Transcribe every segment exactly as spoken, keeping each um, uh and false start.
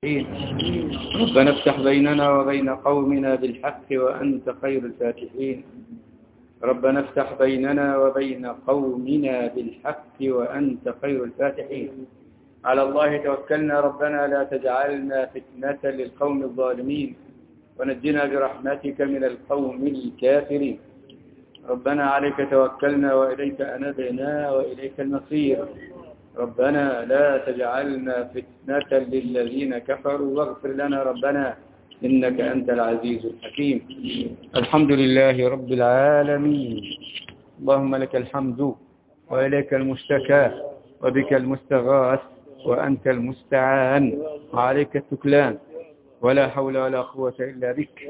ربنا افتح بيننا وبين قومنا بالحق وأنت خير الفاتحين. ربنا افتح بيننا وبين قومنا بالحق وأنت خير الفاتحين. على الله توكلنا ربنا لا تجعلنا فتنة للقوم الظالمين ونجنا برحمتك من القوم الكافرين. ربنا عليك توكلنا وإليك أنبنا وإليك المصير. ربنا لا تجعلنا فتنة للذين كفروا واغفر لنا ربنا إنك أنت العزيز الحكيم. الحمد لله رب العالمين. اللهم لك الحمد وإليك المشتكى وبك المستغاث وأنت المستعان وعليك التكلان ولا حول ولا قوة إلا بك.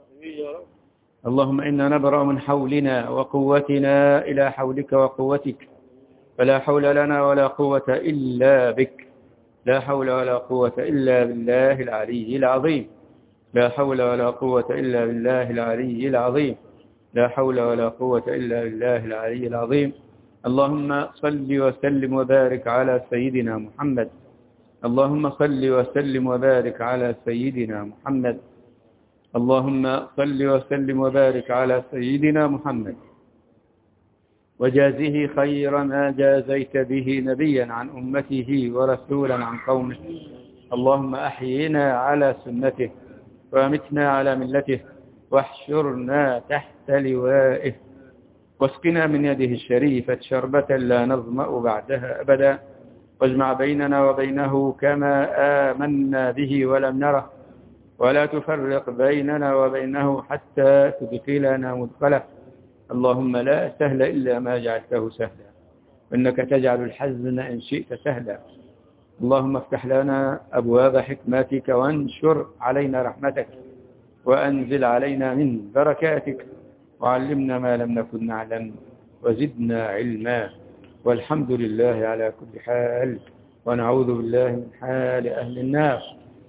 اللهم إنا نبرأ من حولنا وقوتنا إلى حولك وقوتك فلا حول لنا ولا قوة إلا بك. لا حول ولا قوة إلا بالله العلي العظيم. لا حول ولا قوة إلا بالله العلي العظيم. لا حول ولا قوة إلا بالله العلي العظيم. اللهم صل وسلم وبارك على سيدنا محمد. اللهم صل وسلم وبارك على سيدنا محمد. اللهم صل وسلم وبارك على سيدنا محمد وجازه خير ما جازيت به نبيا عن أمته ورسولا عن قومه. اللهم أحينا على سنته وامتنا على ملته واحشرنا تحت لوائه واسقنا من يده الشريفة شربة لا نظمأ بعدها أبدا واجمع بيننا وبينه كما آمنا به ولم نره ولا تفرق بيننا وبينه حتى تدخلنا مدخله. اللهم لا سهل إلا ما جعلته سهلا وإنك تجعل الحزن إن شئت سهلا. اللهم افتح لنا أبواب حكمتك وانشر علينا رحمتك وأنزل علينا من بركاتك وعلمنا ما لم نكن نعلم وزدنا علما. والحمد لله على كل حال ونعوذ بالله من حال أهل النار.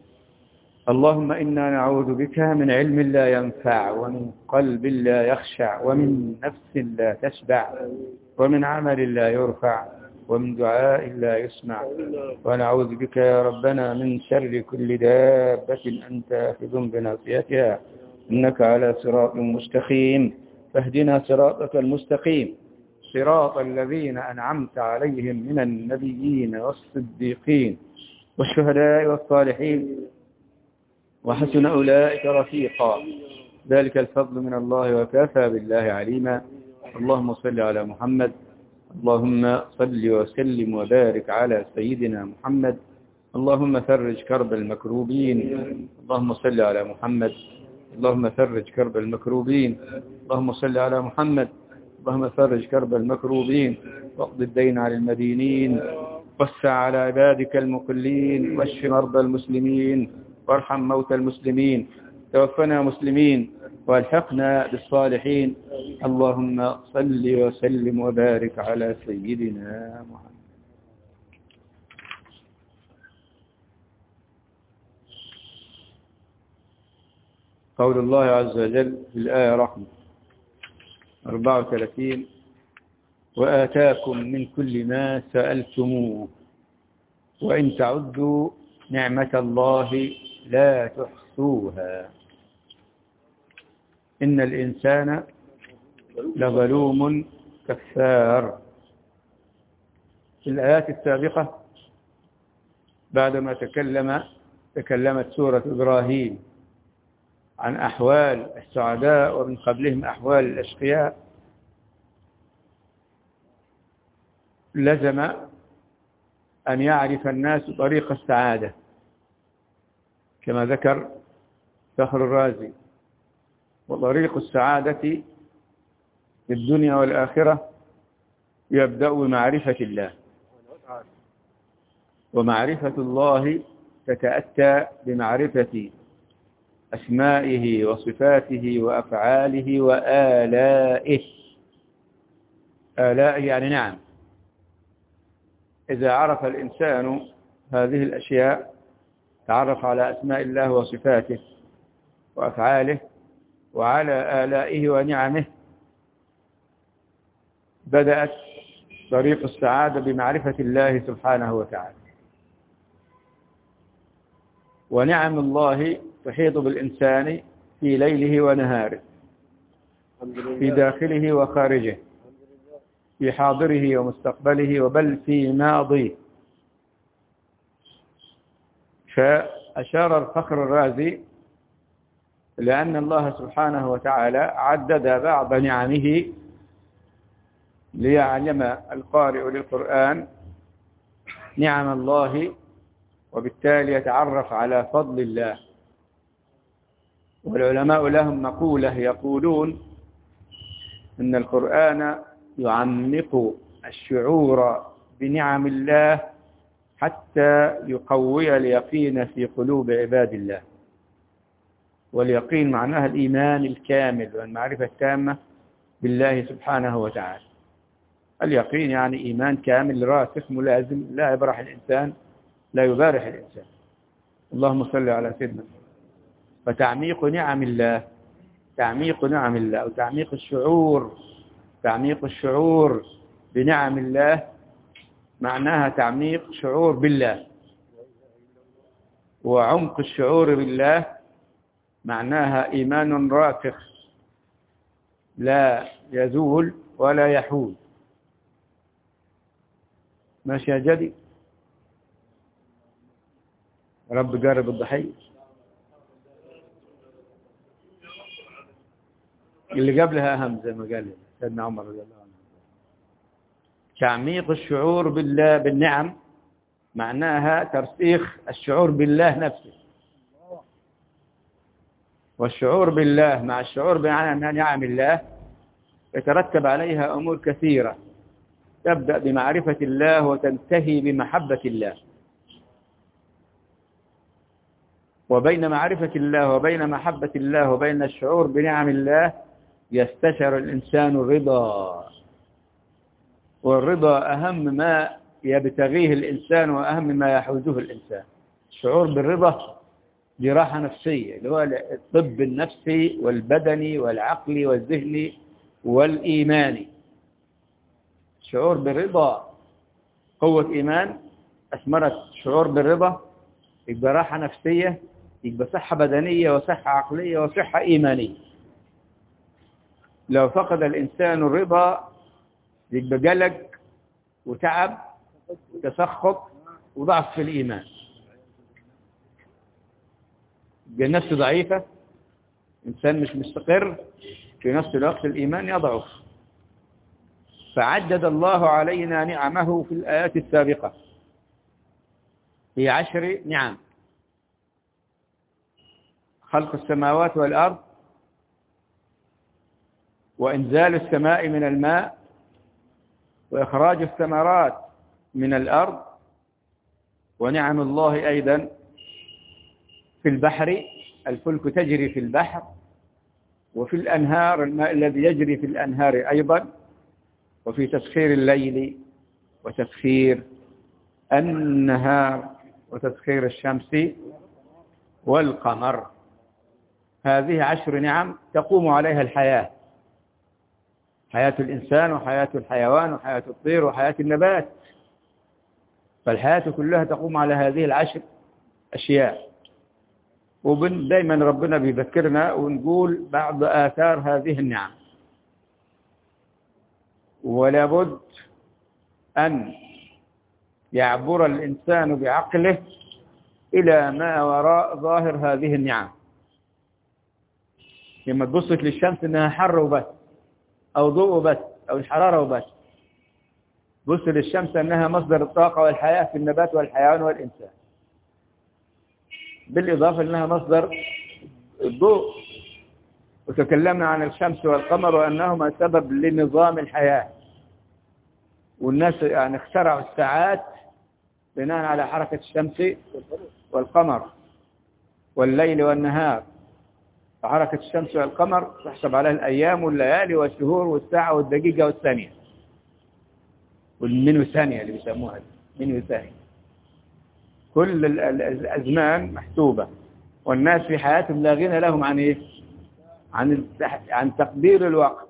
اللهم إنا نعوذ بك من علم لا ينفع ومن قلب لا يخشع ومن نفس لا تشبع ومن عمل لا يرفع ومن دعاء لا يسمع. ونعوذ بك يا ربنا من شر كل دابة أنت آخذ بناصيتها إنك على صراط مستقيم فاهدنا صراطك المستقيم صراط الذين أنعمت عليهم من النبيين والصديقين والشهداء والصالحين وحسن أولئك رفيقا ذلك الفضل من الله وكفى بالله عليما. اللهم صل على محمد. اللهم صل وسلم وبارك على سيدنا محمد. اللهم فرج كرب المكروبين. اللهم صل على محمد. اللهم فرج كرب المكروبين. اللهم صل على محمد. اللهم فرج كرب المكروبين واقض الدين على المدينين وسع على عبادك المقلين واشف مرضى المسلمين وارحم موتى المسلمين توفنا مسلمين والحقنا بالصالحين. اللهم صل وسلم وبارك على سيدنا محمد. قول الله عز وجل في الآية رقم أربعة وثلاثين وآتاكم من كل ما سألتموه وإن تعدوا نعمة الله لا تحصوها إن الإنسان لظلوم كفار. في الآيات السابقة بعدما تكلم تكلمت سورة إبراهيم عن أحوال السعداء ومن قبلهم أحوال الأشقياء لزم أن يعرف الناس طريق السعادة كما ذكر فخر الرازي. وطريق السعادة في الدنيا والآخرة يبدأ بمعرفة الله ومعرفة الله تتأتى بمعرفة أسمائه وصفاته وأفعاله وآلائه. آلائه يعني نعم. إذا عرف الإنسان هذه الأشياء تعرف على أسماء الله وصفاته وأفعاله وعلى آلائه ونعمه بدأت طريق السعادة بمعرفة الله سبحانه وتعالى. ونعم الله تحيط بالإنسان في ليله ونهاره، في داخله وخارجه، في حاضره ومستقبله، وبل في ماضيه. فأشار الفخر الرازي لأن الله سبحانه وتعالى عدد بعض نعمه ليعلم القارئ للقرآن نعم الله، وبالتالي يتعرف على فضل الله. والعلماء لهم مقولة يقولون إن القرآن يعمق الشعور بنعم الله حتى يقوي اليقين في قلوب عباد الله. واليقين معناها الإيمان الكامل والمعرفة التامة بالله سبحانه وتعالى. اليقين يعني إيمان كامل راسخ ملازم، لا يبرح الإنسان، لا يبارح الإنسان. اللهم صل على سيدنا. فتعميق نعم الله، تعميق نعم الله أو تعميق الشعور، تعميق الشعور بنعم الله معناها تعميق شعور بالله. وعمق الشعور بالله معناها إيمان راسخ لا يزول ولا يحول. ماشي يا جدي؟ رب جارب الضحية اللي قبلها أهم زي ما قال سيدنا عمر رضي الله عنه. تعميق الشعور بالله بالنعم معناها ترسيخ الشعور بالله نفسه. والشعور بالله مع الشعور بنعم الله يترتب عليها أمور كثيرة، تبدأ بمعرفة الله وتنتهي بمحبة الله. وبين معرفة الله وبين محبة الله وبين الشعور بنعم الله يستشعر الإنسان الرضا. والرضا أهم ما يبتغيه الإنسان وأهم ما يحوزه الإنسان. الشعور بالرضا دي راحة نفسية، اللي هو الطب النفسي والبدني والعقلي والذهني والإيماني. الشعور بالرضا قوة إيمان أثمرت شعور بالرضا، يبقى راحة نفسية، يبقى صحة بدنية وصحة عقلية وصحة إيمانية. لو فقد الإنسان الرضا يبقى قلق وتعب وتسخط وضعف في الإيمان، يبقى النفس ضعيفة، إنسان مش مستقر، في نفس الوقت الإيمان يضعف. فعدد الله علينا نعمه في الآيات السابقة في عشر نعم: خلق السماوات والأرض، وإنزال السماء من الماء، وإخراج الثمرات من الأرض، ونعم الله أيضا في البحر، الفلك تجري في البحر، وفي الأنهار الماء الذي يجري في الأنهار أيضا، وفي تسخير الليل وتسخير النهار وتسخير الشمس والقمر. هذه عشر نعم تقوم عليها الحياة، حياة الإنسان وحياة الحيوان وحياة الطير وحياة النبات. فالحياة كلها تقوم على هذه العشر أشياء. ودائما ربنا بيذكرنا ونقول بعض آثار هذه النعم. ولا بد أن يعبر الإنسان بعقله إلى ما وراء ظاهر هذه النعم. لما تبص للشمس إنها حر وبس، أو ضوء وبس، أو الحرارة وبس. بص للشمس أنها مصدر الطاقة والحياة في النبات والحيوان والإنسان، بالإضافة أنها مصدر الضوء. وتكلمنا عن الشمس والقمر وأنهما سبب لنظام الحياة. والناس يعني اخترعوا الساعات بناء على حركة الشمس والقمر والليل والنهار. فحركة الشمس والقمر تحسب عليها الأيام والليالي والشهور والساعة والدقيقة والثانية والمنو ثانية اللي بيسموها منو ثانية. كل الأزمان محسوبة، والناس في حياتهم لا غنى لهم عن إيه؟ عن عن تقدير الوقت.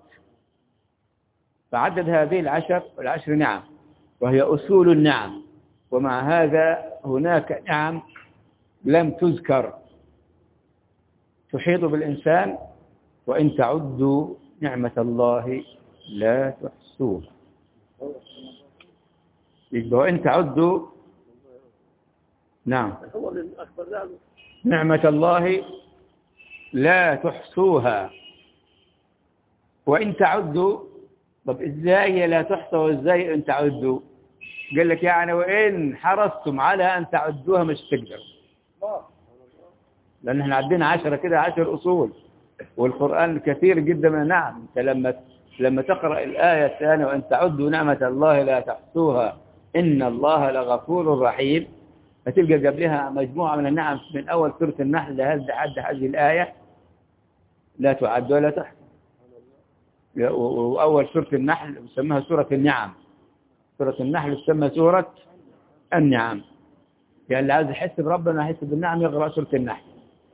فعدد هذه العشر والعشر نعم، وهي أصول النعم. ومع هذا هناك نعم لم تذكر تحيط بالإنسان، وإن تعدوا نعمة الله لا تحصوها. يبقى وإن تعدوا نعم نعمة الله لا تحصوها، وإن تعدوا. طب إزاي لا تحصى وإزاي إن تعدوا؟ قال لك يعني وإن حرصتم على أن تعدوها مش تقدروا، لأن احنا عندنا عشرة كده عشر أصول، والقرآن كثير جدا من نعم. انت لما لما تقرأ الآية الثانية وأن تعدوا نعمة الله لا تحصوها إن الله لغفور رحيم، هتلقى قبلها مجموعة من النعم من أول سورة النحل لحد هذه الآية لا تعد ولا تحصى. وأول سورة النحل يسمىها سورة النعم، سورة النحل تسمى سورة النعم. يعني اللي عايز يحس بربنا يحس بالنعم يقرأ سورة النحل.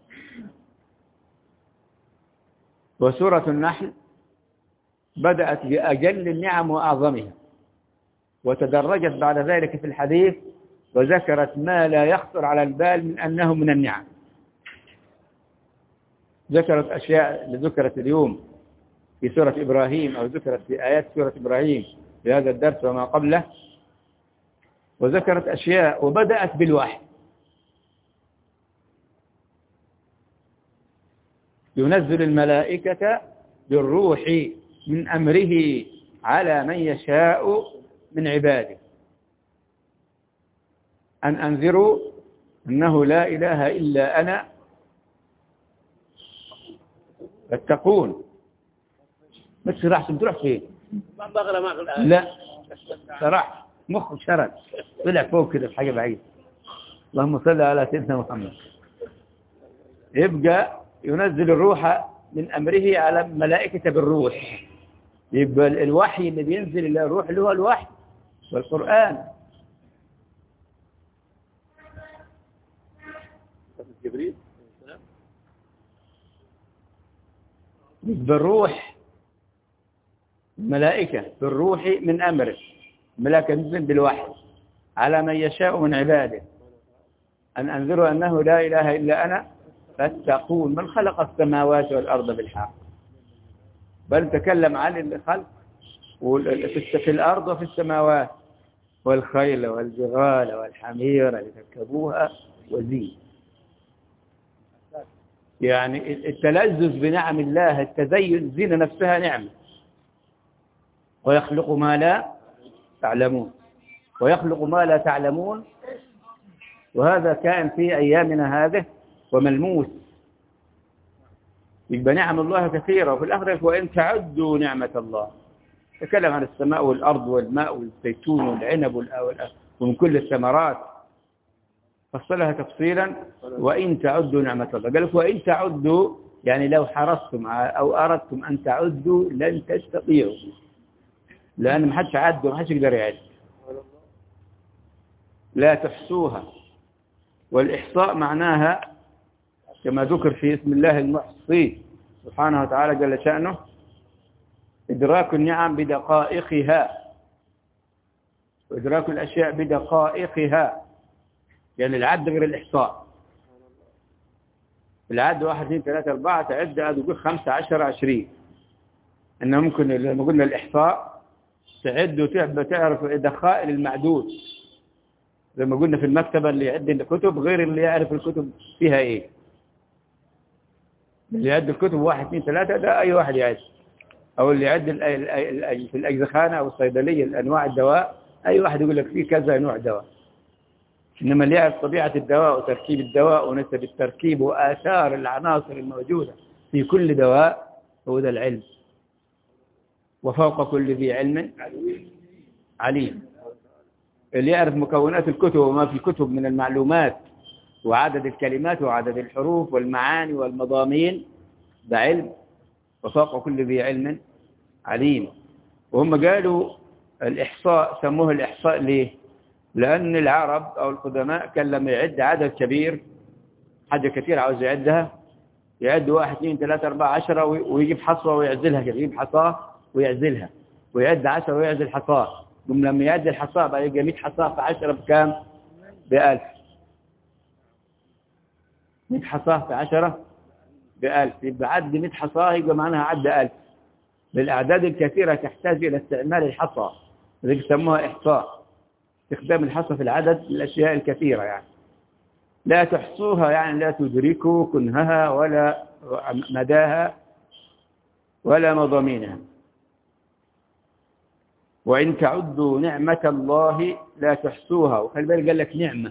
وسورة النحل بدأت بأجل النعم وأعظمها، وتدرجت بعد ذلك في الحديث وذكرت ما لا يخطر على البال من أنه من النعم. ذكرت أشياء اللي ذكرت اليوم في سورة إبراهيم أو ذكرت في آيات سورة إبراهيم في هذا الدرس وما قبله، وذكرت أشياء وبدأت بالوحي. ينزل الملائكة بالروح من أمره على من يشاء من عباده أن أنذروا أنه لا إله إلا أنا فاتقون. ما تسرحش بتروح فين؟ لا سرح مخك شرد طلع فوق كده في حاجة بعيدة. اللهم صل على سيدنا محمد. يبقى ينزل الروح من أمره على الملائكة بالروح. يبقى الوحي اللي بينزل إلى الروح اللي هو الوحي والقرآن. جبريل بالروح الملائكة بالروح من أمره. الملائكة تنزل بالوحي على من يشاء من عباده أن أنذروا أنه لا إله إلا أنا فاتقون. من خلق السماوات والأرض بالحق، بل تكلم عن الخلق في الأرض وفي السماوات، والخيل والبغال والحمير لتركبوها وزين. يعني التلذذ بنعم الله، التزين، زينة نفسها نعمة. ويخلق ما لا تعلمون ويخلق ما لا تعلمون وهذا كان في أيامنا هذه وملموس. يبقى نعم الله كثيرة. وفي الآخرة وإن تعدوا نعمة الله، تكلم عن السماء والأرض والماء والزيتون والعنب ومن كل الثمرات، فصلها تفصيلا. وإن تعدوا نعمة الله، قال لك وإن تعدوا يعني لو حرصتم أو أردتم أن تعدوا لن تستطيعوا، لأن ما حدش عد وما حدش يقدر يعد. لا تحصوها. والإحصاء معناها كما ذكر في اسم الله المحصي سبحانه وتعالى جل شأنه إدراك النعم بدقائقها وإدراك الأشياء بدقائقها. يعني العد غير الإحصاء. العد واحد اثنين ثلاثة أربعة تعد أقول خمسة عشر عشرين. إنه ممكن لما قلنا الإحصاء تعد وتعرف دقائق المعدود. لما قلنا في المكتبة اللي يعد الكتب غير اللي يعرف الكتب فيها إيه. اللي يعد الكتب واحد اثنين ثلاثة ده أي واحد يعد، أو اللي يعد في الأجزخانة أو الصيدلية الأنواع الدواء أي واحد يقول لك فيه كذا نوع دواء. إنما اللي يعرف طبيعة الدواء وتركيب الدواء ونسب التركيب وآثار العناصر الموجودة في كل دواء هو ده العلم. وفوق كل ذي علم عليم. اللي يعرف مكونات الكتب وما في الكتب من المعلومات وعدد الكلمات وعدد الحروف والمعاني والمضامين ده علم. وفوق كل ذي علم عليم. وهم قالوا الإحصاء سموه الإحصاء ليه؟ لأن العرب أو القدماء كان لما يعد عدد كبير حاجة كثير عاوز يعدها يعد واحد اثنين ثلاثة أربعة عشرة ويجيب حصوة ويعزلها، يجيب حصاة ويعزلها ويعد عشرة ويعزل حصاة. ثم لما يعد الحصاة بقى يجي مئة حصاة في عشرة بكام؟ بألف. مئة حصاة في عشرة بألف، يبقى عد مئة حصاة يبقى معناها عد ألف. بالأعداد الكثيرة تحتاج إلى استعمال الحصى، ذلك يسموها إحصاء، استخدام الحصى في العدد الأشياء الكثيرة يعني. لا تحصوها يعني لا تدركوا كنهها ولا مداها ولا مضامينها. وإن تعدوا نعمة الله لا تحصوها. وخلي بالك قال لك نعمة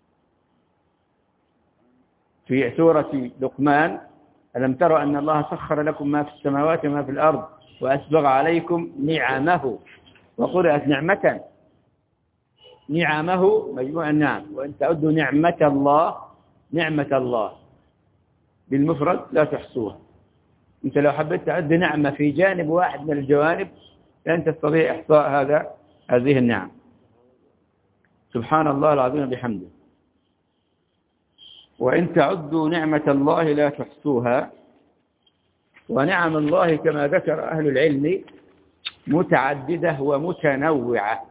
في سورة لقمان: ألم تروا أن الله سخر لكم ما في السماوات وما في الأرض وأسبغ عليكم نعمه. وقرأت نعمة، نعمه مجموع النعم. وإن تعدوا نعمة الله، نعمة الله بالمفرد لا تحصوها. أنت لو حبيت تعد نعمة في جانب واحد من الجوانب لن تستطيع إحصاء هذا هذه النعم. سبحان الله العظيم بحمده. وإن تعدوا نعمة الله لا تحصوها. ونعم الله كما ذكر أهل العلم متعددة ومتنوعة،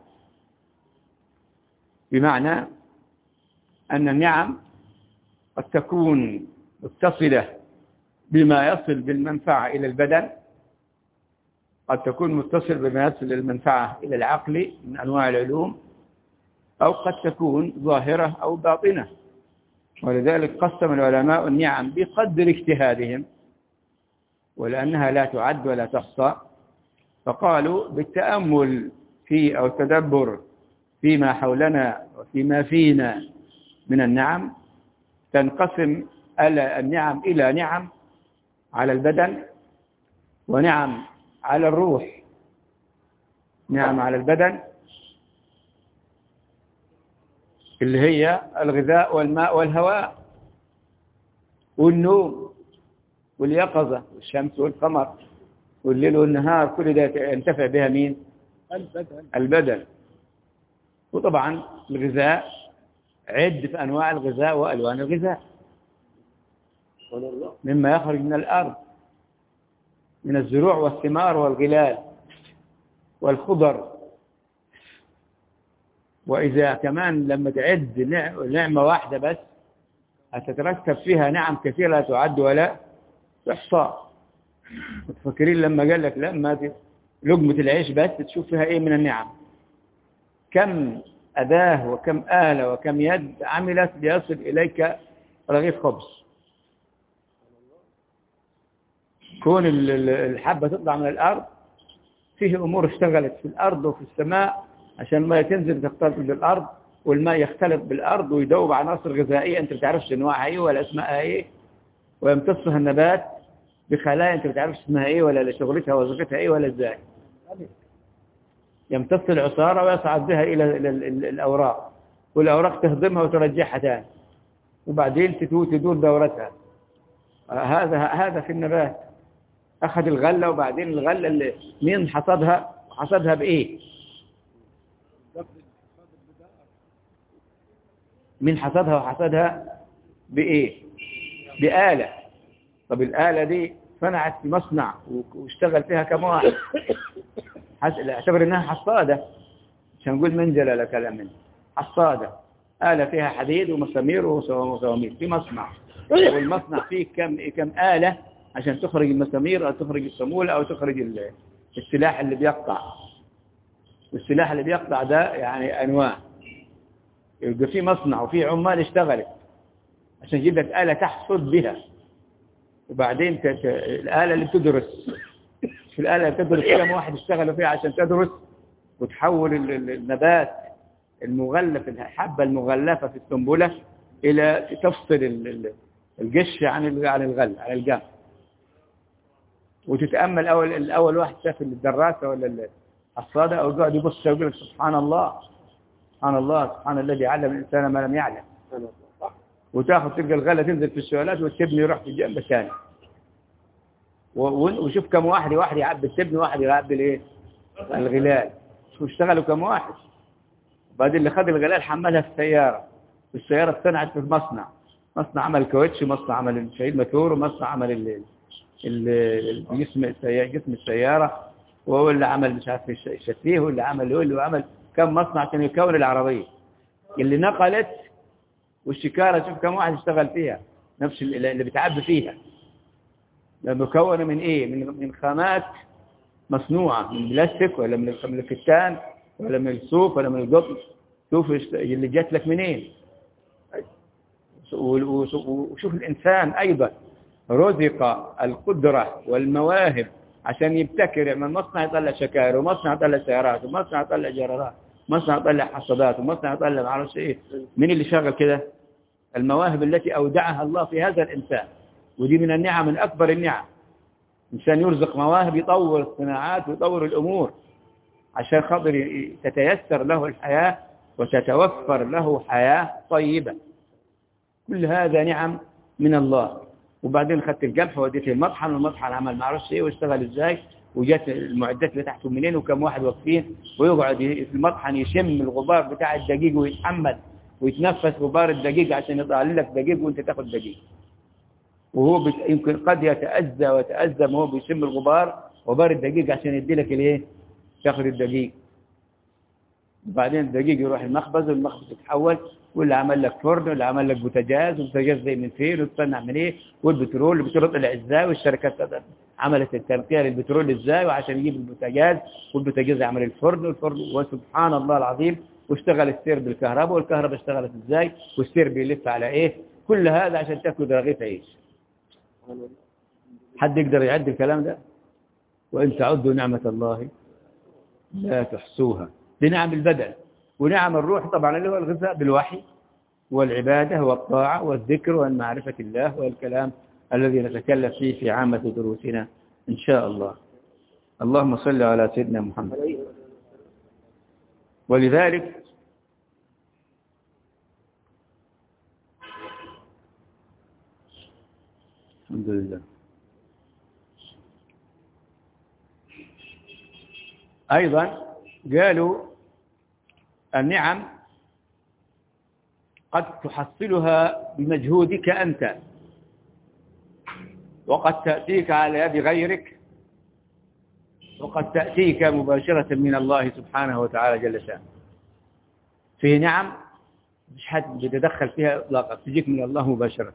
بمعنى أن النعم قد تكون متصلة بما يصل بالمنفعة إلى البدن، قد تكون متصل بما يصل المنفعة إلى العقل من أنواع العلوم، أو قد تكون ظاهرة أو باطنة. ولذلك قسم العلماء النعم بقدر اجتهادهم، ولأنها لا تعد ولا تحصى، فقالوا بالتأمل في أو التدبر فيما حولنا وفيما فينا من النعم تنقسم النعم إلى نعم على البدن، ونعم على الروح. نعم على البدن اللي هي الغذاء والماء والهواء والنوم واليقظة والشمس والقمر والليل والنهار، كل ده ينتفع بها مين؟ البدن. البدن. وطبعا الغذاء عد في أنواع الغذاء وألوان الغذاء، مما يخرج من الأرض من الزروع والثمار والغلال والخضر. وإذا كمان لما تعد نعمة واحدة بس هتترتب فيها نعم كثيرة لا تعد ولا تحصى. متفكرين لما قال لك لما لقمة العيش بس تشوف فيها إيه من النعم، كم أداة وكم آلة وكم يد عملت ليصل إليك رغيف خبز. كون الحبة تطلع من الأرض فيه أمور اشتغلت في الأرض وفي السماء عشان الماء تنزل تختلط بالأرض، والماء يختلط بالأرض ويدوب عناصر غذائية أنت بتعرفش أنواعها إيه ولا اسمها إيه، ويمتصها النبات بخلايا أنت بتعرفش اسمها إيه ولا شغلتها وظيفتها إيه ولا إزاي. يمتص العصارة ويصعد بها إلى الأوراق، والأوراق تهضمها وترجعها تاني، وبعدين تدور دورتها. هذا هذا في النبات. أخذ الغلة، وبعدين الغلة اللي مين حصدها؟ حصدها بإيه؟ مين حصدها وحصدها بإيه؟ بآلة. طب الآلة دي صنعت في مصنع واشتغل فيها كم واحد، اعتبر انها حصادة، مش هنقول منجلة لا كلام منه، حصادة، آلة فيها حديد ومسامير ومسامير في مصنع، والمصنع فيه كم كم آلة عشان تخرج المسامير أو تخرج الصمولة أو تخرج السلاح اللي بيقطع. والسلاح اللي بيقطع ده يعني أنواع، يبقى في مصنع وفي عمال اشتغلت عشان يجيب لك آلة تحصد بها. وبعدين تت... الآلة اللي تدرس، في الآلة اللي تدرس كم واحد اشتغلوا فيها عشان تدرس وتحول النبات المغلف، الحبة المغلفة في السنبلة إلى تفصل القش عن عن الغل عن الجام. وتتأمل أول الأول واحد شاف الدراسة ولا الحصادة أو قاعد يبص ويقول سبحان الله سبحان الله سبحان الذي علم الإنسان ما لم يعلم. وتاخذ تلقى الغلة تنزل في السؤالات والتبني يروح في الجنب الثاني. وشوف كم واحد واحد يعبي التبني واحد يعبي الايه الغلال. شوف اشتغلوا كم واحد. بعدين اللي خد الغلال حملها في السيارة، والسيارة اتصنعت في المصنع، مصنع عمل كاوتش، مصنع عمل شهيد موتور، ومصنع عمل ال الجسم السيارة جسم السيارة، وهو اللي عمل مش عارف الشتيه، هو اللي عمل هو اللي عمل كم مصنع عشان يكون العربية اللي نقلت. والشكارة شوف كم واحد اشتغل فيها نفس اللي بتعبي فيها، مكونة من إيه؟ من من خامات مصنوعة من بلاستيك ولا من من الكتان ولا من الصوف ولا من القطن. شوف اللي جات لك منين. وشوف الإنسان أيضا رزق القدرة والمواهب عشان يبتكر، يعمل مصنع يطلع شكاير، ومصنع يطلع سيارات، ومصنع يطلع جرارات، مصنع يطلع حصادات، ومصنع يطلع ما اعرفش ايه. مين اللي شغل كده؟ المواهب التي أودعها الله في هذا الإنسان. ودي من النعم، من أكبر النعم. إنسان يرزق مواهب يطور الصناعات ويطور الأمور عشان خاطر تتيسر له الحياة وتتوفر له حياة طيبة. كل هذا نعم من الله. وبعدين خدت القمح وديته المطحن، والمطحن عمل ما اعرفش ايه واشتغل ازاي، وجات المعدات اللي تحته منين، وكم واحد واقفين، ويقعد في المطحن يشم الغبار بتاع الدقيق ويتحمل ويتنفس غبار الدقيق عشان يطلع لك دقيق وانت تاخد دقيق. وهو بت... يمكن قد يتأذى ويتأذى وهو بيشم الغبار غبار الدقيق عشان يدي لك الايه، تاخد الدقيق. وبعدين الدقيق يروح المخبز، والمخبز يتحول، واللي عمل لك فرن، واللي عمل لك بوتاجاز، والبوتاجاز زي من فين وتصنع من ايه، والبترول البترول طلع ازاي، والشركات عملت التنقية للبترول ازاي وعشان يجيب البوتاجاز، والبوتاجاز عمل الفرن، والفرن وسبحان الله العظيم، واشتغل السير بالكهرباء، والكهرباء اشتغلت ازاي، والسير بيلف على ايه. كل هذا عشان تاكل رغيف عيش. حد يقدر يعد الكلام ده؟ وإن تعدوا نعمة الله لا تحصوها. دي نعم البدن. ونعم الروح طبعا اللي هو الغذاء بالوحي والعبادة والطاعة والذكر والمعرفة الله والكلام الذي نتكلم فيه في عامة دروسنا إن شاء الله. اللهم صل على سيدنا محمد. ولذلك الحمد لله أيضا قالوا النعم قد تحصلها بمجهودك أنت، وقد تأتيك على يد غيرك، وقد تأتيك مباشرة من الله سبحانه وتعالى جل شأنه. في نعم مش حد بيتدخل فيها إطلاقا، تجيك من الله مباشرة،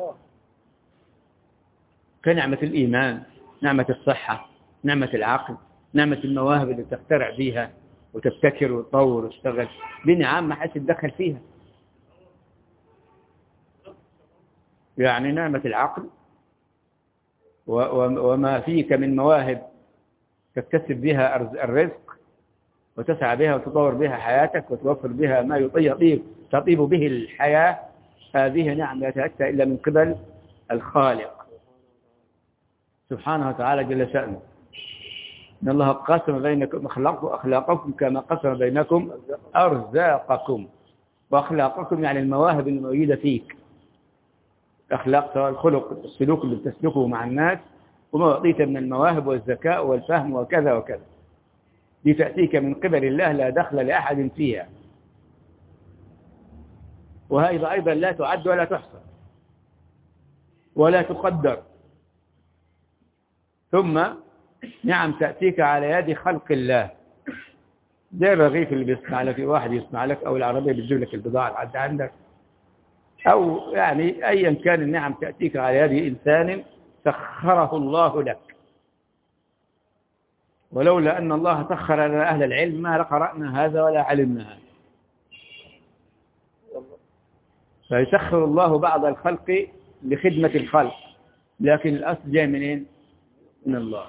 كنعمة الإيمان، نعمة الصحة، نعمة العقل، نعمة المواهب اللي تخترع بيها وتبتكر وتطور وتشتغل. دي نعم ما حد يتدخل فيها. يعني نعمة العقل وما فيك من مواهب تكتسب بها الرزق وتسعى بها وتطور بها حياتك وتوفر بها ما يطيب تطيب به الحياة. هذه نعم لا تأتى إلا من قبل الخالق سبحانه وتعالى جل شأنه. إن الله قسم بينكم أخلاقكم كما قسم بينكم أرزاقكم. وأخلاقكم يعني المواهب الموجودة فيك، أخلاق سواء الخلق السلوك اللي بتسلكه مع الناس، وما أعطيت من المواهب والذكاء والفهم وكذا وكذا. دي تأتيك من قبل الله لا دخل لأحد فيها. وهذا أيضا لا تعد ولا تحصى ولا تقدر. ثم نعم تأتيك على يد خلق الله، زي الرغيف اللي بيصنع لك واحد يصنع لك، أو العربية بتجيب لك البضاعة اللي عند عندك، أو يعني أيا كان النعم تأتيك على يد إنسان سخره الله لك. ولولا أن الله سخر لنا أهل العلم ما لقرأنا هذا ولا علمنا هذا. فيسخر الله بعض الخلق لخدمة الخلق، لكن الأصل جاي منين؟ من الله.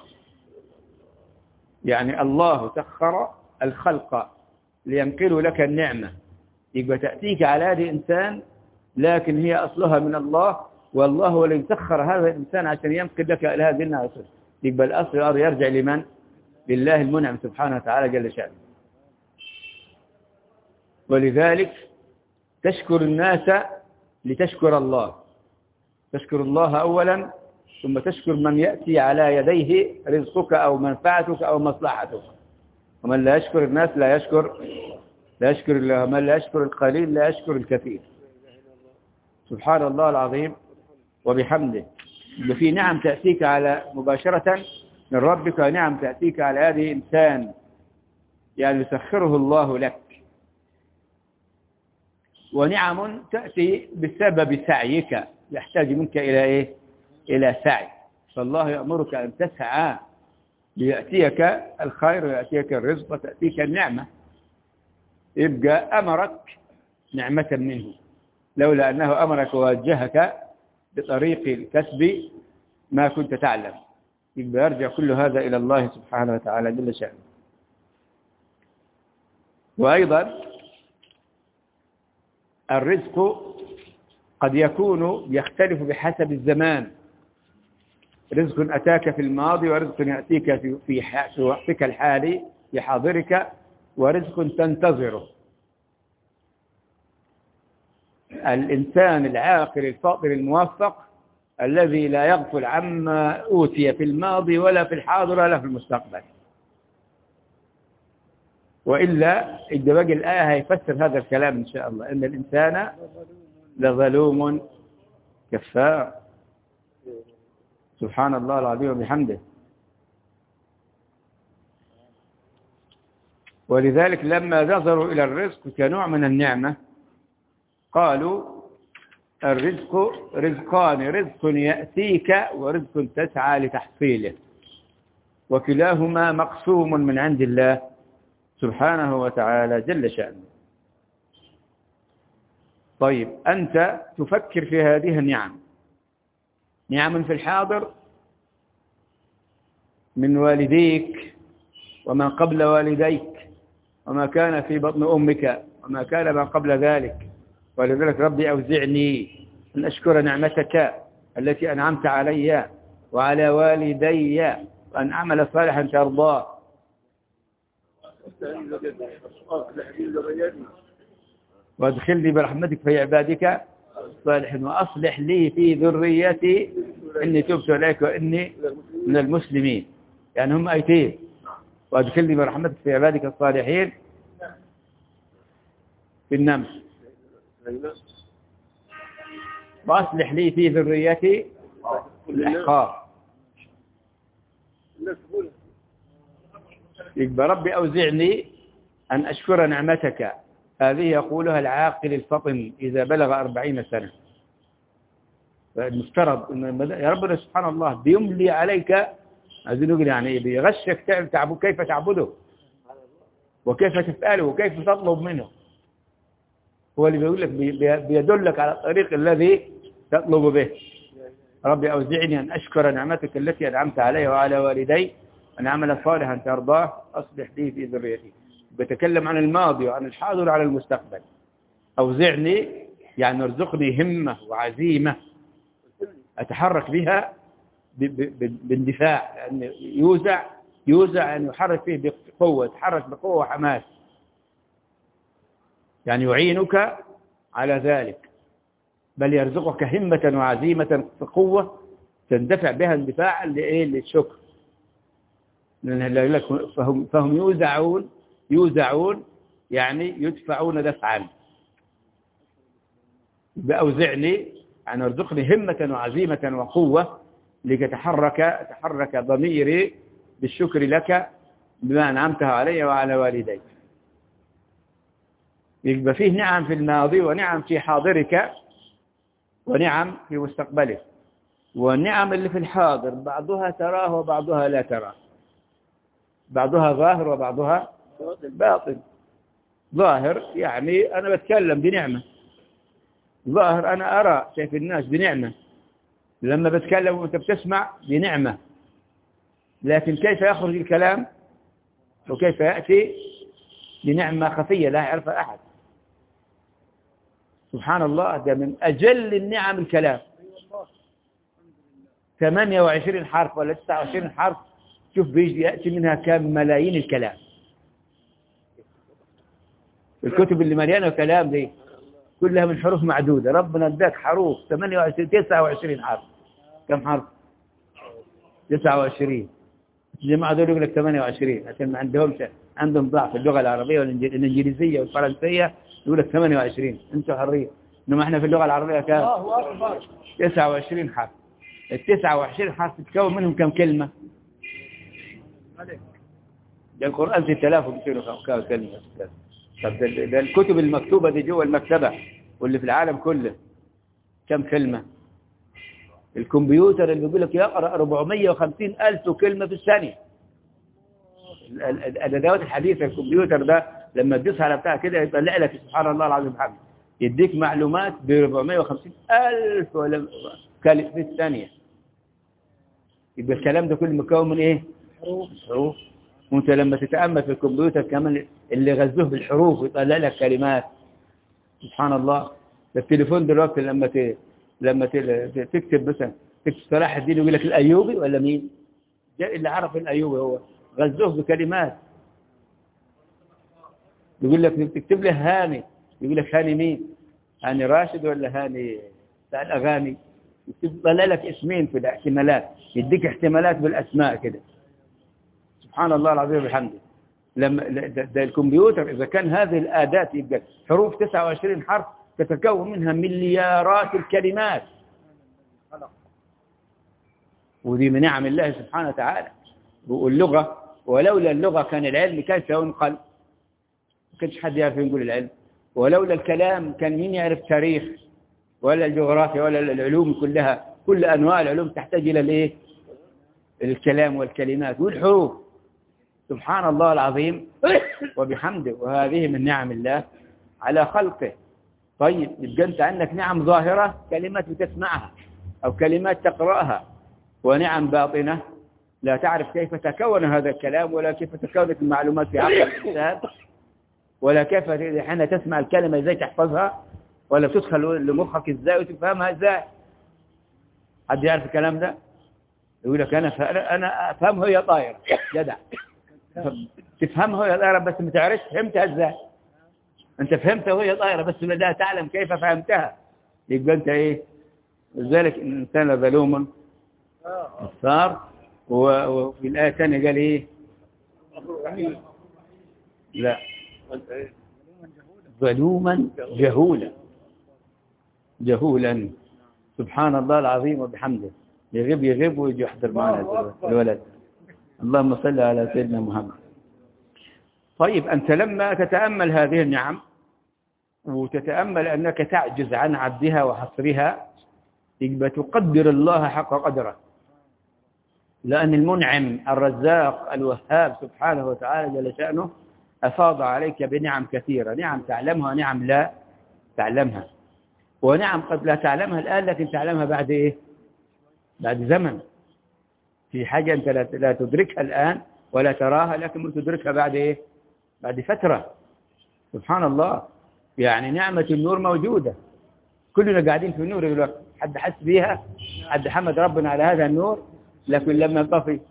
يعني الله سخر الخلق لينقلوا لك النعمة، يبقى تأتيك على يد إنسان لكن هي أصلها من الله، والله هو الذي سخر هذا الإنسان عشان ينقل لك إلى هذه النعمة. يبقى الأصل يرجع لمن؟ لله المنعم سبحانه وتعالى جل شأنه. ولذلك تشكر الناس لتشكر الله. تشكر الله أولا، ثم تشكر من يأتي على يديه رزقك أو منفعتك أو مصلحتك. ومن لا يشكر الناس لا يشكر لا يشكر الله، ومن لا يشكر القليل لا يشكر الكثير. سبحان الله العظيم وبحمده. في نعم تأتيك على مباشرة من ربك، ونعم تأتيك على يد إنسان يعني يسخره الله لك، ونعم تأتي بسبب سعيك يحتاج منك إلى إيه؟ إلى سعي. فالله يأمرك أن تسعى ليأتيك الخير ويأتيك الرزق وتأتيك النعمة. يبقى أمرك نعمة منه، لولا أنه أمرك ووجهك بطريق الكسب ما كنت تعلم. يبقى يرجع كل هذا إلى الله سبحانه وتعالى جل شأنه. وأيضا الرزق قد يكون يختلف بحسب الزمان. رزق أتاك في الماضي، ورزق يأتيك في في وقتك الحالي في حاضرك، ورزق تنتظره. الإنسان العاقل الفاضل الموفق الذي لا يغفل عما أوتي في الماضي ولا في الحاضر ولا في المستقبل. وإلا باقي الآية هيفسر هذا الكلام إن شاء الله، إن الإنسان لظلوم كفار. سبحان الله العظيم وبحمده. ولذلك لما نظروا إلى الرزق كنوع من النعمة قالوا الرزق رزقان، رزق يأتيك ورزق تسعى لتحصيله، وكلاهما مقسوم من عند الله سبحانه وتعالى جل شأنه. طيب أنت تفكر في هذه النعم، نعم في الحاضر من والديك وما قبل والديك وما كان في بطن أمك وما كان ما قبل ذلك. ولذلك ربي أوزعني أن أشكر نعمتك التي أنعمت علي وعلى والدي وأن أعمل صالحا ترضاه. وادخلني برحمتك في عبادك الصالحين وأصلح لي في ذريتي إني تبت إليك وإني من المسلمين. يعني هم آيتين، وادخلني برحمتك في عبادك الصالحين في النمل، وأصلح لي في ذريتي الأحقاف. يبقى ربي أوزعني أن أشكر نعمتك. هذه يقولها العاقل الفطن إذا بلغ أربعين سنة. فالمفترض أن يا ربنا سبحان الله بيملي عليك، عايزين نقول يعني بيغشك تعبد كيف تعبده وكيف تسأله وكيف تطلب منه. هو اللي بيقول لك بيدلك على الطريق الذي تطلب به. ربي أوزعني أن أشكر نعمتك التي أنعمت علي وعلى والدي أن أعمل صالحا ترضاه أصلح لي في ذريتي. بتكلم عن الماضي وعن الحاضر وعن المستقبل. أوزعني يعني ارزقني همة وعزيمة أتحرك بها باندفاع، لأن يوزع يوزع أن يحرك فيه بقوة، يتحرك بقوة وحماس، يعني يعينك على ذلك، بل يرزقك همة وعزيمة بقوة تندفع بها اندفاعا للشكر. لأن فهم, فهم يوزعون يوزعون يعني يدفعون دفعا. بأوزعني يعني ارزقني همة وعزيمة وقوة لكتحرك تحرك ضميري بالشكر لك بما أنعمتها علي وعلى والدي. يبقى فيه نعم في الماضي ونعم في حاضرك ونعم في مستقبلك. والنعم اللي في الحاضر بعضها تراه وبعضها لا تراه، بعضها ظاهر وبعضها باطن. ظاهر يعني أنا بتكلم بنعمة، ظاهر أنا أرى شايف الناس بنعمة، لما بتكلم وأنت بتسمع بنعمة. لكن كيف يخرج الكلام وكيف يأتي بنعمة خفية لا يعرفها أحد. سبحان الله، ده من أجل النعم الكلام. ثمانية وعشرين حرف ولا تسعة وعشرين حرف، شوف بيجي يأتي منها كم ملايين الكلام. الكتب اللي مليانة كلام دي كلها من حروف معدودة. ربنا اداك حروف ثمانية وعشرين تسعة وعشرين حرف. كم حرف؟ تسعة وعشرين. الجماعة دول يقول لك ثمانية وعشرين عشان ما عندهمش عندهم ضعف اللغة العربية والإنجليزية والفرنسية، يقول لك ثمانية وعشرين. انتوا حرية، انما احنا في اللغة العربية كام؟ الله أكبر. تسعة وعشرين حرف. التسعة وعشرين حرف تتكون منهم كم كلمة؟ ده القرآن ستة آلاف ومئتين وخمسين كلمة. طب ده الكتب المكتوبة دي جوه المكتبة واللي في العالم كله كم كلمة؟ الكمبيوتر اللي بيقول لك يقرأ أربعمائة وخمسين ألف كلمة في الثانية. الأدوات الحديثة الكمبيوتر ده لما تدوس على بتاع كده يطلع لك سبحان الله العظيم بحمد يديك معلومات ب أربعمائة وخمسين ألف كلمة في الثانية. يبقى الكلام ده كله مكون من ايه؟ حروف. حروف. وانت لما تتأمل في الكمبيوتر كمان اللي غزوه بالحروف ويطلع لك كلمات سبحان الله. التليفون دلوقتي لما ت... لما ت... تكتب مثلا تكتب صلاح الدين يقول لك الأيوبي ولا مين؟ جاء اللي عرف الأيوبي هو غزوه بكلمات. يقول لك تكتب له هاني يقول لك هاني مين؟ هاني راشد ولا هاني بتاع الأغاني؟ يطلع لك اسمين في الاحتمالات يديك احتمالات بالأسماء كده سبحان الله العظيم وبحمده. لما ده, ده الكمبيوتر إذا كان هذه الآدات يبقى حروف تسعة وعشرين حرف تتكون منها مليارات الكلمات. ودي من نعم الله سبحانه وتعالى. واللغة ولولا اللغة كان العلم كان سينقل ما كانش حد يعرف يقول العلم. ولولا الكلام كان مين يعرف تاريخ ولا الجغرافيا ولا العلوم كلها. كل أنواع العلوم تحتاج إلى الإيه؟ الكلام والكلمات والحروف سبحان الله العظيم وبحمده. وهذه من نعم الله على خلقه. طيب يبقى أنت عندك نعم ظاهرة كلمات بتسمعها أو كلمات تقرأها ونعم باطنة لا تعرف كيف تكون هذا الكلام ولا كيف تكونت المعلومات في عقل الإنسان ولا كيف حين تسمع الكلمة إزاي تحفظها ولا تدخل لمخك إزاي وتفهمها إزاي. حد يعرف الكلام ده؟ يقول لك أنا أنا أفهمه هي طائرة جدع تفهمه هي طائرة بس ما تعرفش فهمتها إزاي. أنت فهمتها وهي طائرة بس لا تعلم كيف فهمتها. يبقى أنت إيه؟ لذلك الإنسان ظلوم صار. وفي الآية الثانية قال إيه؟ لا ظلوما جهولا جهولا سبحان الله العظيم وبحمده. يغيب يغيب ويجي يحضر معنا الولد. اللهم صل على سيدنا محمد. طيب أنت لما تتأمل هذه النعم وتتأمل أنك تعجز عن عدها وحصرها يبقى تقدر الله حق قدره. لأن المنعم الرزاق الوهاب سبحانه وتعالى جل شأنه أفاض عليك بنعم كثيرة. نعم تعلمها ونعم لا تعلمها. ونعم قد لا تعلمها الآن لكن تعلمها بعد إيه؟ بعد زمن. في حاجة أنت لا تدركها الآن ولا تراها لكن تدركها بعد إيه؟ بعد فترة. سبحان الله. يعني نعمة النور موجودة كلنا قاعدين في النور. يقول حد حس بيها؟ حد حمد ربنا على هذا النور؟ لكن لما انطفي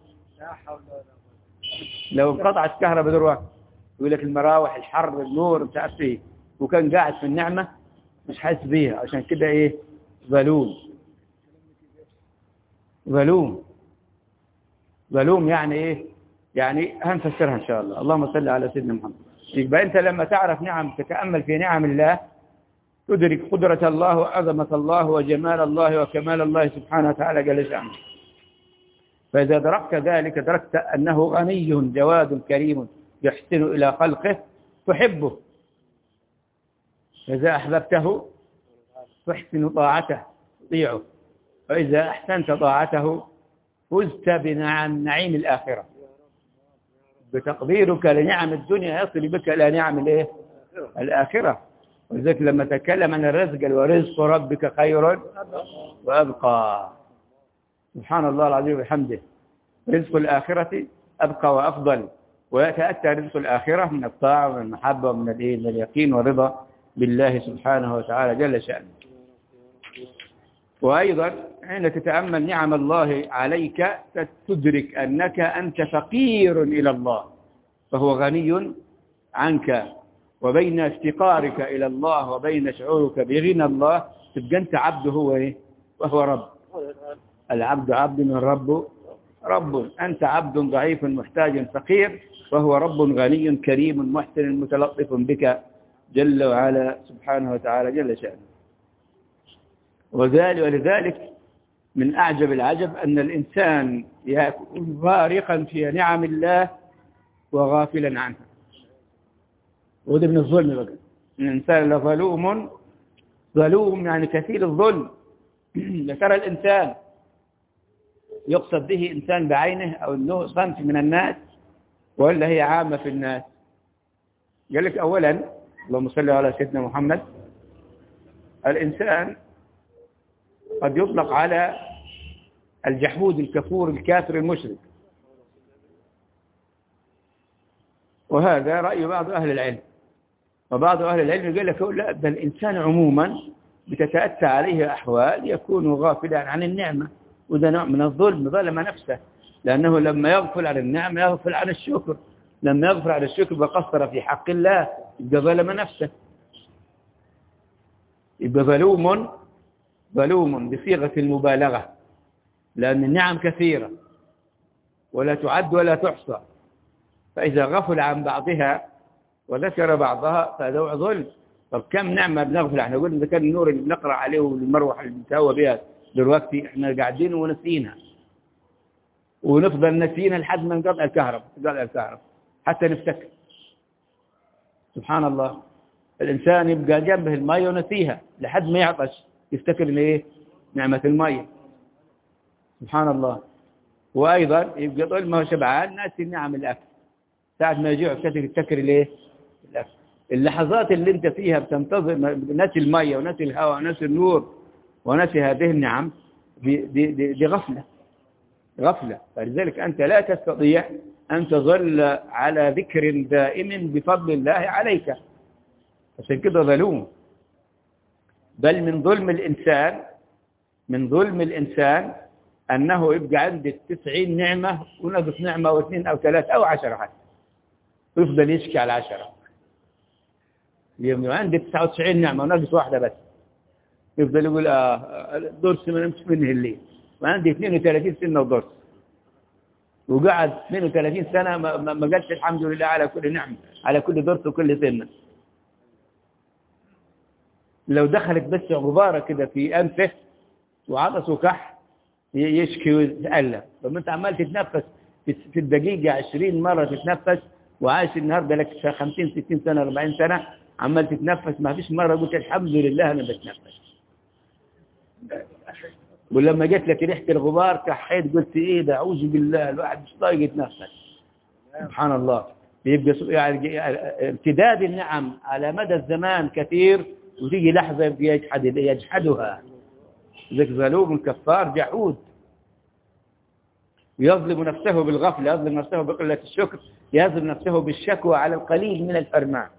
لو انقطعت الكهرباء دلوقتي يقول لك المراوح الحر النور مش عارف ايه وكان قاعد في النعمة مش حاسس بيها. عشان كده ايه؟ ظلوم. ظلوم ظلوم يعني ايه؟ يعني هنفسرها ان شاء الله. اللهم صل على سيدنا محمد. يبقى انت لما تعرف نعم تتأمل في نعم الله تدرك قدرة الله وعظمة الله وجمال الله وكمال الله سبحانه وتعالى جل شأنه. فإذا أدركت ذلك أدركت أنه غني جواد كريم يحسن إلى خلقه تحبه. فإذا أحببته تحسن طاعته تطيعه. وإذا أحسنت طاعته فزت بنعم نعيم الآخرة. بتقديرك لنعم الدنيا يصل بك إلى نعم الإيه؟ الآخرة. ولذلك لما تكلم عن الرزق ورزق ربك خير وأبقى. سبحان الله العظيم وبحمده. رزق الآخرة أبقى وأفضل. ويتأتى رزق الآخرة من الطاعة ومن المحبة ومن اليقين والرضا بالله سبحانه وتعالى جل شأنه. وأيضا حين تتأمل نعم الله عليك تدرك أنك أنت فقير إلى الله فهو غني عنك. وبين افتقارك إلى الله وبين شعورك بغنى الله تبقى أنت عبد هو إيه؟ وهو رب. العبد عبد من رب رب. أنت عبد ضعيف محتاج فقير وهو رب غني كريم محسن متلطف بك جل وعلا سبحانه وتعالى جل شأنه. وذلك ولذلك من أعجب العجب أن الإنسان يكون غارقا في نعم الله وغافلا عنها. وده من الظلم بقى. الإنسان لظلوم ظلوم يعني كثير الظلم. ترى الإنسان يقصد به إنسان بعينه أو أنه صنف من الناس ولا هي عامة في الناس؟ قال لك أولا اللهم صل على سيدنا محمد، الإنسان قد يطلق على الجحود الكفور الكافر المشرك، وهذا رأي بعض أهل العلم. وبعض أهل العلم يقول لك لا، ده الإنسان عموما بتتأتى عليه أحوال يكون غافلا عن النعمة، وده نوع من الظلم، ظلم نفسه، لأنه لما يغفل عن النعمة يغفل عن الشكر، لما يغفل عن الشكر بقصر في حق الله، يبقى ظلم نفسه، يبقى ظلوم ظلوم بصيغة المبالغة، لأن النعم كثيرة ولا تعد ولا تحصى، فإذا غفل عن بعضها وذكر بعضها فهذا ظلم. طب كم نعمة بنغفل عنها؟ نقول إذا كان النور اللي بنقرأ عليه والمروحة اللي بنتهوى بها دلوقتي احنا قاعدين ونسينا، ونفضل نسينا لحد ما نقطع الكهرباء، نقطع الكهرباء حتى نفتكر. سبحان الله، الإنسان يبقى جنبه المية ونسيها لحد ما يعطش يفتكر ليه نعمة المية. سبحان الله. وأيضا يبقى طول ما هو شبعان ناسي نعم الأكل، ساعة ما يجوع يفتكر ليه الأكل. اللحظات اللي انت فيها بتنتظر ناسي المية وناسي الهواء وناسي النور وناسي هذه النعم، دي, دي, دي, دي غفلة غفلة. فلذلك أنت لا تستطيع أن تظل على ذكر دائم بفضل الله عليك، عشان كده ظلوم. بل من ظلم الإنسان من ظلم الإنسان أنه يبقى عنده تسعين نعمة ونقص نعمة واثنين أو ثلاثة أو عشرة حتى، ويفضل يشكي على عشرة. يعني عندي تسعة وتسعين نعمة ونقص واحدة بس، يفضل يقول آه درس ما نمشي منه الليل، وعندي اثنين وثلاثين سنة ودرس، وقعد اثنين وثلاثين سنة ما, ما قالش الحمد لله على كل نعمة، على كل درس وكل سنة. لو دخلت بس غبارة كده في أنفه وعطس وكح يشكي ويتألم. طب انت عمال تتنفس في الدقيقة عشرين مرة تتنفس، وعايش النهاردة لك خمسين ستين سنة أربعين سنة عمال تتنفس، ما فيش مرة قلت الحمد لله أنا بتنفس. ولما جت لك ريحة الغبار كحيت قلت ايه ده، اعوذ بالله، الواحد مش طايق يتنفس. سبحان الله. يبقى يعني امتداد النعم على مدى الزمان كثير، وتيجي لحظة يبقى يجحد يجحدها. ذلك ظلوم كفار جحود، يظلم نفسه بالغفلة، يظلم نفسه بقلة الشكر، يظلم نفسه بالشكوى على القليل من الحرمان،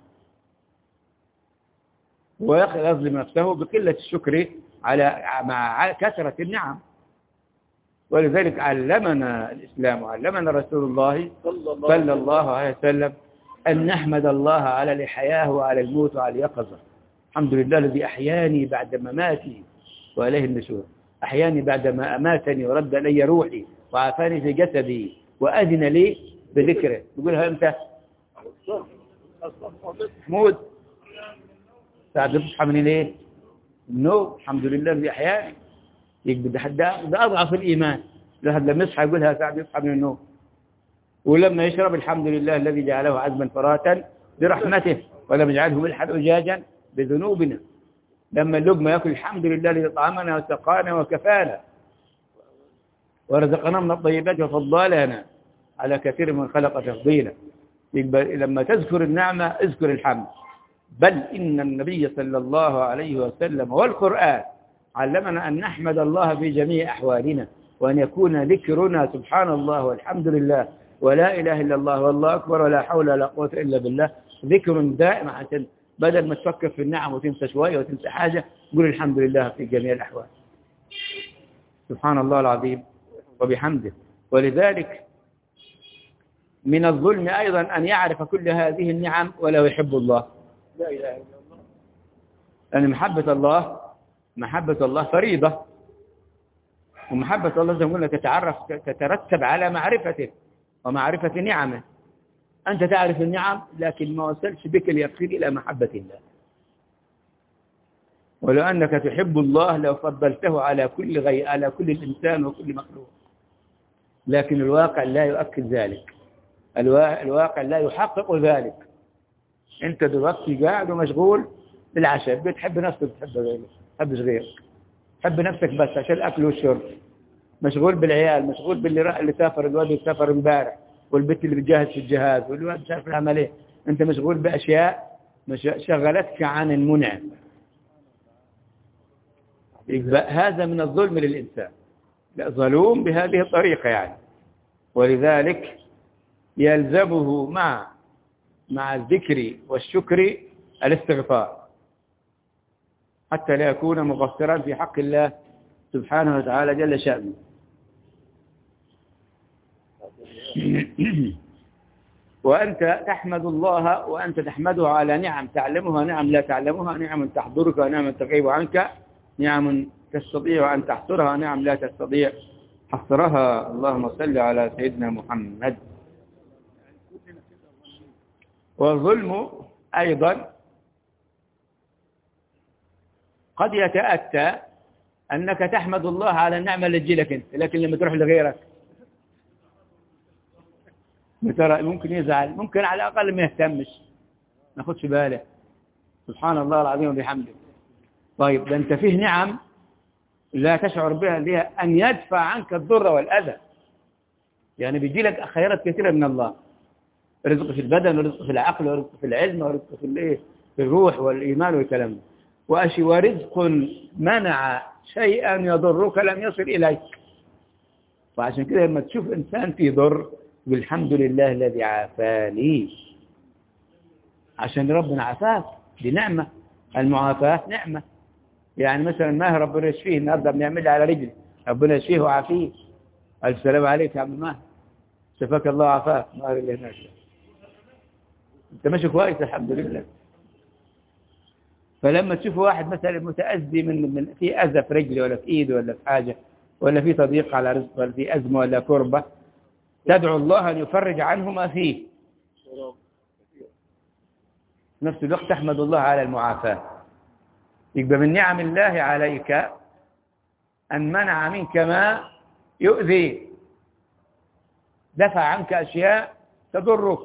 ويظلم نفسه بقلة الشكر على مع كثرة النعم. ولذلك علمنا الإسلام وعلمنا رسول الله صلى الله عليه وسلم أن نحمد الله على الحياة وعلى الموت وعلى اليقظة. الحمد لله الذي أحياني بعد مماتي وإليه النشور، أحياني بعدما أماتني ورد لي روحي وعافاني في جسدي وأذن لي بذكره. يقولها أنت محمود ساعد تصحى من ليه النوم، الحمد لله الذي أحياني. يقبل ده ده أضعف الإيمان، لهذا لما يصحى يقولها ساعد يصحى من النوم. ولما يشرب الحمد لله الذي جعله عذبا فراتا برحمته ولم يجعله ملحا أجاجا بذنوبنا. لما اللقمة يأكل الحمد لله الذي طعمنا وسقانا وكفانا ورزقنا من الطيبات وفضلنا على كثير من خلق تفضيلا. لما تذكر النعمة اذكر الحمد. بل إن النبي صلى الله عليه وسلم والقرآن علمنا أن نحمد الله في جميع أحوالنا، وأن يكون ذكرنا سبحان الله والحمد لله ولا إله إلا الله والله أكبر ولا حول ولا قوة إلا بالله ذكر دائم، عشان بدل ما تفكر في النعم وتنسى شوية وتنسى حاجة قول الحمد لله في جميع الأحوال. سبحان الله العظيم وبحمده. ولذلك من الظلم أيضا أن يعرف كل هذه النعم ولا يحب الله. لا إله إلا الله. لأن محبة الله محبة الله فريضة، ومحبة الله زي ما قلنا تتعرف تترتب على معرفته ومعرفة نعمه. أنت تعرف النعم لكن ما وصلش بك اليقين إلى محبة الله. ولو أنك تحب الله لو فضلته على كل غير على كل الإنسان وكل مخلوق، لكن الواقع لا يؤكد ذلك، الواقع لا يحقق ذلك. أنت دلوقتي قاعد ومشغول بالعشاء، بتحب نفسك، بتحب غيرك، بتحبش غيرك، تحب نفسك بس عشان الأكل والشرب، مشغول بالعيال، مشغول باللي راح اللي سافر، الواد اللي سافر امبارح، والبنت اللي بتجهز في الجهاز، والواد مش عارف العمل ايه. انت مشغول باشياء شغلتك عن المنعم. هذا من الظلم للإنسان، ظلوم بهذه الطريقة يعني. ولذلك يلزمه مع مع الذكر والشكر الاستغفار، حتى لا يكون مقصرا في حق الله سبحانه وتعالى جل شأنه. وأنت تحمد الله، وأنت تحمده على نعم تعلمها، نعم لا تعلمها، نعم تحضرك، نعم تغيب عنك، نعم تستطيع أن تحصرها، نعم لا تستطيع حصرها. اللهم صل على سيدنا محمد. والظلم أيضا قد يتأتى أنك تحمد الله على النعمة اللي تجي لك أنت، لكن لما تروح لغيرك ترى ممكن يزعل، ممكن على الأقل ما يهتمش، ما ياخدش باله. سبحان الله العظيم وبحمده. طيب ده أنت فيه نعم لا تشعر بها، اللي هي أن يدفع عنك الضر والأذى. يعني بيجي لك خيرات كثيرة من الله، رزق في البدن، ورزق في العقل، ورزق في العلم، ورزق في الايه، في الروح والإيمان والكلام. وأشي ورزق منع شيئا يضرك لم يصل إليك. وعشان كده لما تشوف إنسان في ضر بالحمد لله الذي عافاني، عشان ربنا عافاك، دي نعمة. المعافاة نعمة. يعني مثلا ماهر ربنا يشفيه النهارده بنعمل على رجلي، ربنا يشفيه وعافيه. ألف سلام عليك يا عم ماهر، شفاك الله وعافاك. ماهر اللي هناك انت ماشي كويس الحمد لله. فلما تشوف واحد مثلا متأذي من, من في أذى في رجله ولا في إيده ولا في حاجة، ولا في تضييق على رزقه، ولا في أزمة ولا كربة، تدعو الله أن يفرج عنه ما فيه. نفس الوقت تحمد الله على المعافاة. يبقى من نعم الله عليك أن منع منك ما يؤذي، دفع عنك أشياء تضرك.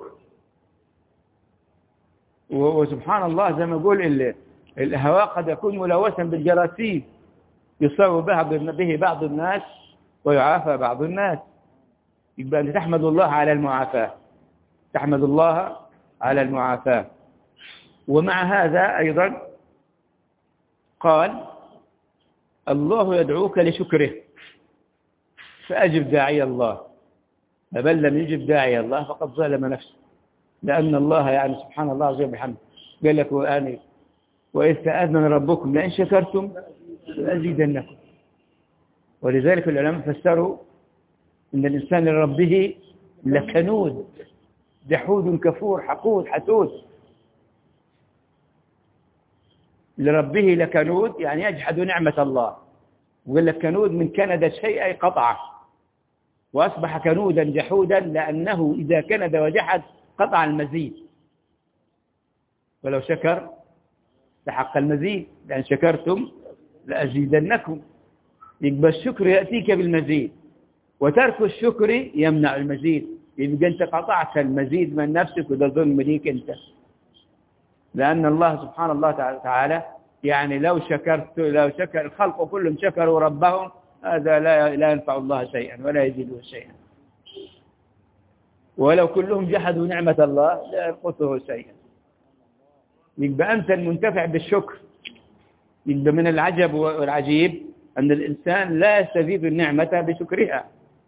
وسبحان الله زي ما يقول الهواء قد يكون ملوثا بالجراثيم، يصاب به بعض الناس ويعافى بعض الناس. يبقى أنت تحمد الله على المعافاة، تحمد الله على المعافاة. ومع هذا أيضا قال الله يدعوك لشكره فأجب داعي الله، فمن لم يجب داعي الله فقد ظلم نفسه. لأن الله يعني سبحان الله عز وجل بحمده قال لك وآني وإذ تأذن ربكم لئن شكرتم لأزيدنكم. ولذلك العلماء فسروا إن الإنسان لربه لكنود، جحود كفور حقود حسود. لربه لكنود يعني يجحد نعمة الله. وقال لك كنود من كند الشيء أي قطعه، وأصبح كنودا جحودا لأنه إذا كند وجحد قطع المزيد، ولو شكر لحق المزيد، لأن شكرتم لأزيدنكم. يبقى الشكر يأتيك بالمزيد، وترك الشكر يمنع المزيد. يبقى أنت قطعت المزيد من نفسك، وده ظلم ليك أنت. لأن الله سبحانه الله تعالى يعني لو شكرت لو شكر الخلق كلهم شكروا ربهم، هذا لا لا ينفع الله شيئا ولا يزيده شيئا. ولو كلهم جحدوا نعمة الله لا ينقصه شيئا. يبقى أنت المنتفع بالشكر. يبقى من العجب والعجيب أن الإنسان لا يستزيد النعمة بشكرها،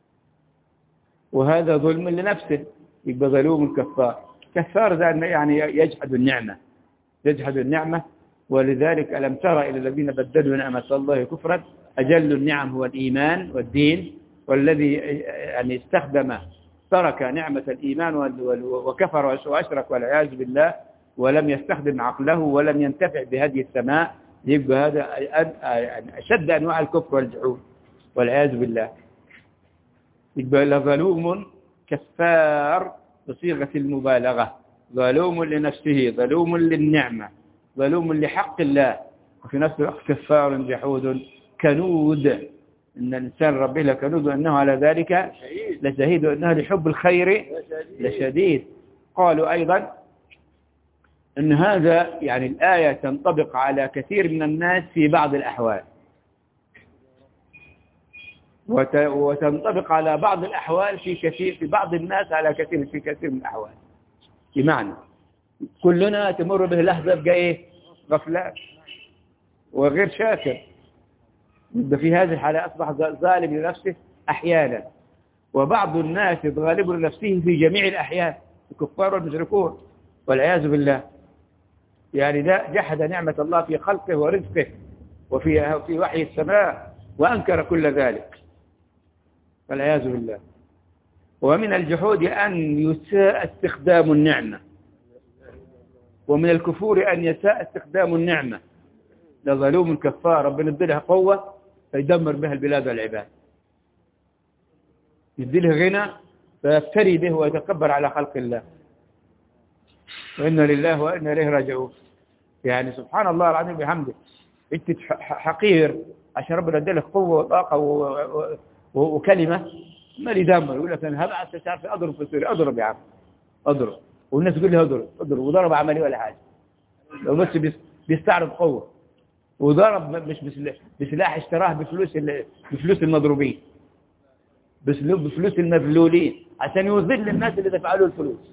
وهذا ظلم لنفسه. يبقى ظلوم كفار. كفار يعني يجحد النعمة، يجحد النعمة. ولذلك ألم تر إلى الذين بدلوا نعمة الله كفرا. أجل النعم هو الإيمان والدين، والذي يعني استخدم ترك نعمة الإيمان وكفر وأشرك والعياذ بالله، ولم يستخدم عقله ولم ينتفع بهذه السماء، يبقى هذا أشد أنواع الكفر والجحود والعياذ بالله. يبقى لظلوم كفار بصيغة المبالغة، ظلوم لنفسه، ظلوم للنعمة، ظلوم لحق الله، وفي نفس الوقت كفار جحود كنود. إن الإنسان ربه لكنود، وأنه على ذلك لشهيد، وأنه لحب الخير لشديد. قالوا أيضا أن هذا يعني الآية تنطبق على كثير من الناس في بعض الأحوال. وتنطبق على بعض الأحوال في كثير في بعض الناس على كثير في كثير من الأحوال. بمعنى كلنا تمر به لحظة يبقى إيه غفلات وغير شاكر، يبقى في هذه الحالة أصبح ظالم لنفسه أحيانا. وبعض الناس يتغالب لنفسه في جميع الأحيان، الكفار والمشركون والعياذ بالله. يعني ده جحد نعمة الله في خلقه ورزقه وفي في وحي السماء وأنكر كل ذلك والعياذ بالله. ومن الجحود أن يساء استخدام النعمة، ومن الكفور أن يساء استخدام النعمة. لظلوم كفار ربنا يديلها قوة فيدمر بها البلاد والعباد، يديله غنى فيفتري به ويتكبر على خلق الله. وإنا لله وإنا إليه راجعون. يعني سبحان الله العظيم بحمده، انت حقير عشان ربنا ادالك قوه وطاقه وكلمه ما لي دمر. يقول لك انا هبعث مش عارف اضرب في سوريا، اضرب يا عم اضرب، والناس تقول لي اضرب اضرب، وضرب عملي ولا حاجه، لو بس بيستعرض قوه، وضرب مش بسلاح اشتراه بفلوس بفلوس المضروبين، بفلوس المذلولين، عشان يذل الناس اللي دفعوا له الفلوس.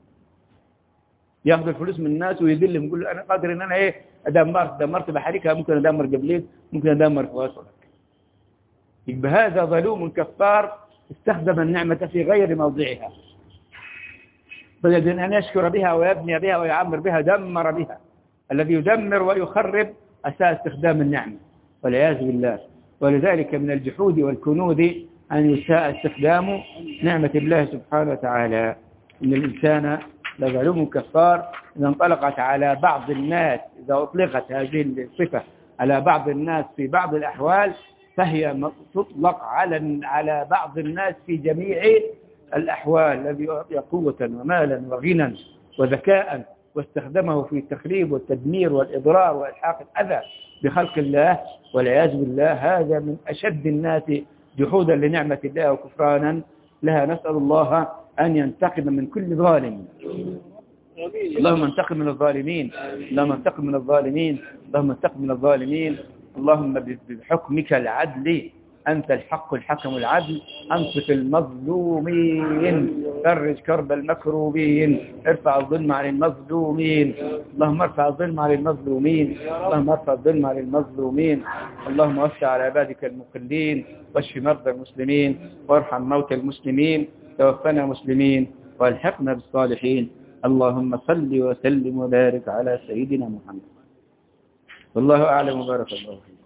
ياخذ الفلوس من الناس ويذلهم، يقول انا قادر ان انا ايه ادمرت دمرت بحريكها، ممكن ادمر قبلين، ممكن ادمر فواصلك. يبقى هذا ظلوم كفار استخدم النعمة في غير موضعها، بدل ان يشكر بها ويبني بها ويعمر بها دمر بها. الذي يدمر ويخرب اساء استخدام النعمة والعياذ بالله. ولذلك من الجحود والكنود ان يساء استخدام نعمة الله سبحانه وتعالى. ان الانسان لظلوم كفار إذا انطلقت على بعض الناس، إذا أطلقت هذه الصفة على بعض الناس في بعض الأحوال، فهي تطلق على على بعض الناس في جميع الأحوال. الذي أعطي قوة ومالا وغنى وذكاء واستخدمه في التخريب والتدمير والإضرار وإلحاق الأذى بخلق الله والعياذ بالله، هذا من أشد الناس جحودا لنعمة الله وكفرانا لها. نسأل الله أن ينتقم من كل ظالم. اللهم انتقم من الظالمين، اللهم انتقم من الظالمين، اللهم انتقم من الظالمين. اللهم بحكمك العدل، أنت الحق الحكم العدل، أنصف المظلومين، فرج كرب المكروبين، ارفع الظلم عن المظلومين. اللهم ارفع الظلم عن المظلومين، اللهم ارفع الظلم عن المظلومين. اللهم وسع على عبادك المقلين، واشف مرضى المسلمين، وارحم موتى المسلمين، توفنا مسلمين والحقنا بالصالحين. اللهم صل وسلم وبارك على سيدنا محمد. والله أعلم وبارك الله فيكم.